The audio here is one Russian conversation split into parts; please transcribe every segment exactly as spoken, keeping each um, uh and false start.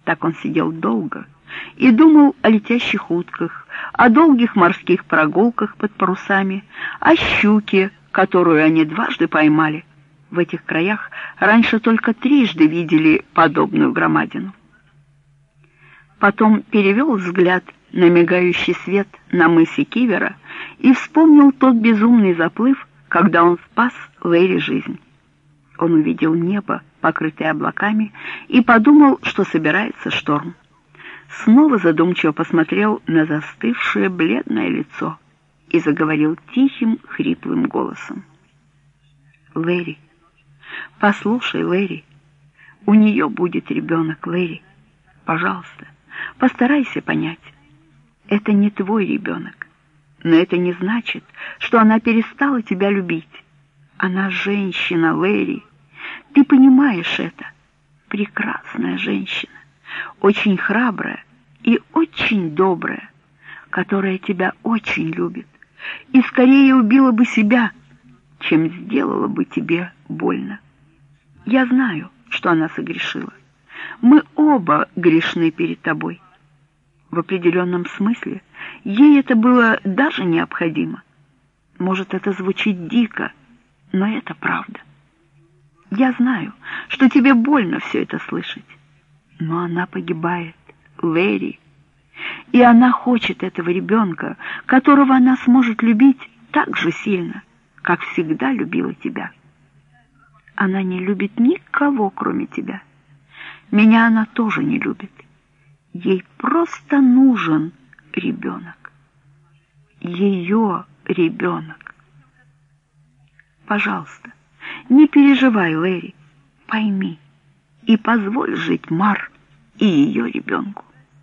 Так он сидел долго и думал о летящих утках, о долгих морских прогулках под парусами, о щуке, которую они дважды поймали. В этих краях раньше только трижды видели подобную громадину. Потом перевел взгляд на мигающий свет на мысе Кивера и вспомнил тот безумный заплыв, когда он спас Лэри жизнь. Он увидел небо, покрытое облаками, и подумал, что собирается шторм. Снова задумчиво посмотрел на застывшее бледное лицо и заговорил тихим, хриплым голосом. «Лэри, послушай, Лэри, у нее будет ребенок, Лэри. Пожалуйста, постарайся понять. Это не твой ребенок, но это не значит, что она перестала тебя любить. Она женщина, Лэри. Ты понимаешь это? Прекрасная женщина, очень храбрая и очень добрая, которая тебя очень любит и скорее убила бы себя, чем сделала бы тебе больно. Я знаю, что она согрешила. Мы оба грешны перед тобой. В определенном смысле ей это было даже необходимо. Может, это звучит дико, но это правда. Я знаю, что тебе больно все это слышать, но она погибает, Лэри, и она хочет этого ребенка, которого она сможет любить так же сильно, как всегда любила тебя. Она не любит никого, кроме тебя. Меня она тоже не любит. Ей просто нужен ребенок. Ее ребенок. Пожалуйста, не переживай, Лэри, пойми и позволь жить Мар и ее ребенку.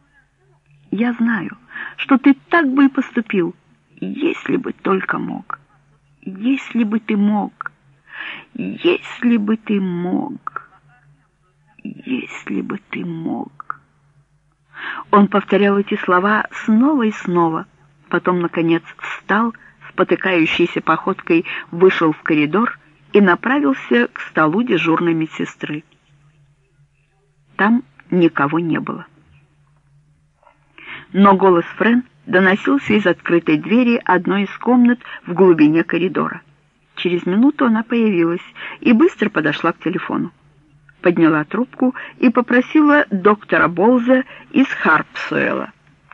Я знаю, что ты так бы и поступил, если бы только мог. Если бы ты мог. Если бы ты мог. Если бы ты мог. Он повторял эти слова снова и снова, потом, наконец, встал, спотыкающейся походкой вышел в коридор и направился к столу дежурной медсестры. Там никого не было. Но голос Френ доносился из открытой двери одной из комнат в глубине коридора. Через минуту она появилась и быстро подошла к телефону. Подняла трубку и попросила доктора Болза из Харпсуэлла.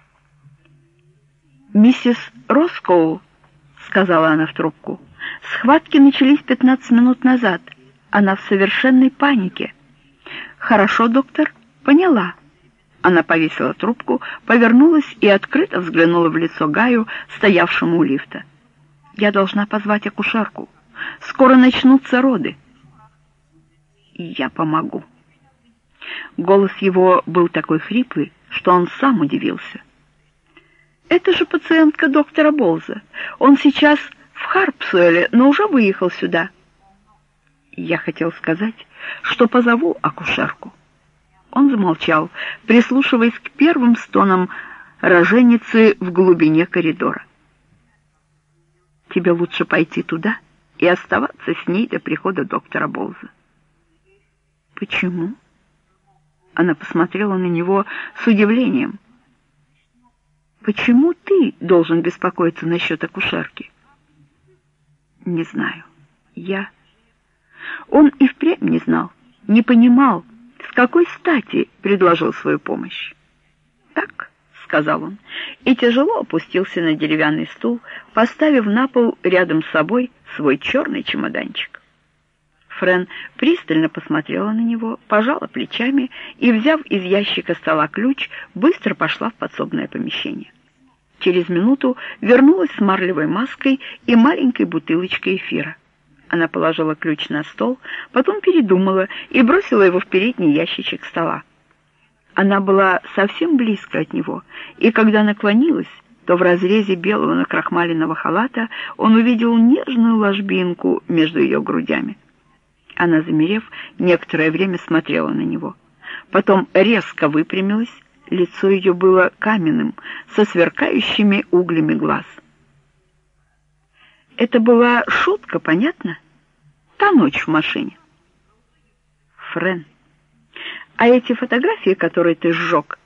«Миссис Роскоул», — сказала она в трубку, — «схватки начались пятнадцать минут назад. Она в совершенной панике». «Хорошо, доктор, поняла». Она повесила трубку, повернулась и открыто взглянула в лицо Гаю, стоявшему у лифта. «Я должна позвать акушерку. Скоро начнутся роды». «Я помогу». Голос его был такой хриплый, что он сам удивился. «Это же пациентка доктора Болза. Он сейчас в Харпсуэле, но уже выехал сюда». «Я хотел сказать, что позову акушерку». Он замолчал, прислушиваясь к первым стонам роженицы в глубине коридора. «Тебе лучше пойти туда и оставаться с ней до прихода доктора Болза». «Почему?» Она посмотрела на него с удивлением. «Почему ты должен беспокоиться насчет акушерки?» «Не знаю. Я...» Он и впрямь не знал, не понимал, с какой стати предложил свою помощь. «Так», — сказал он, и тяжело опустился на деревянный стул, поставив на пол рядом с собой свой черный чемоданчик. Френ пристально посмотрела на него, пожала плечами и, взяв из ящика стола ключ, быстро пошла в подсобное помещение. Через минуту вернулась с марлевой маской и маленькой бутылочкой эфира. Она положила ключ на стол, потом передумала и бросила его в передний ящичек стола. Она была совсем близко от него, и когда наклонилась, то в разрезе белого накрахмаленного халата он увидел нежную ложбинку между ее грудями. Она, замерев, некоторое время смотрела на него. Потом резко выпрямилась, лицо ее было каменным, со сверкающими углями глаз. Это была шутка, понятно? Та ночь в машине. Френ. А эти фотографии, которые ты сжег,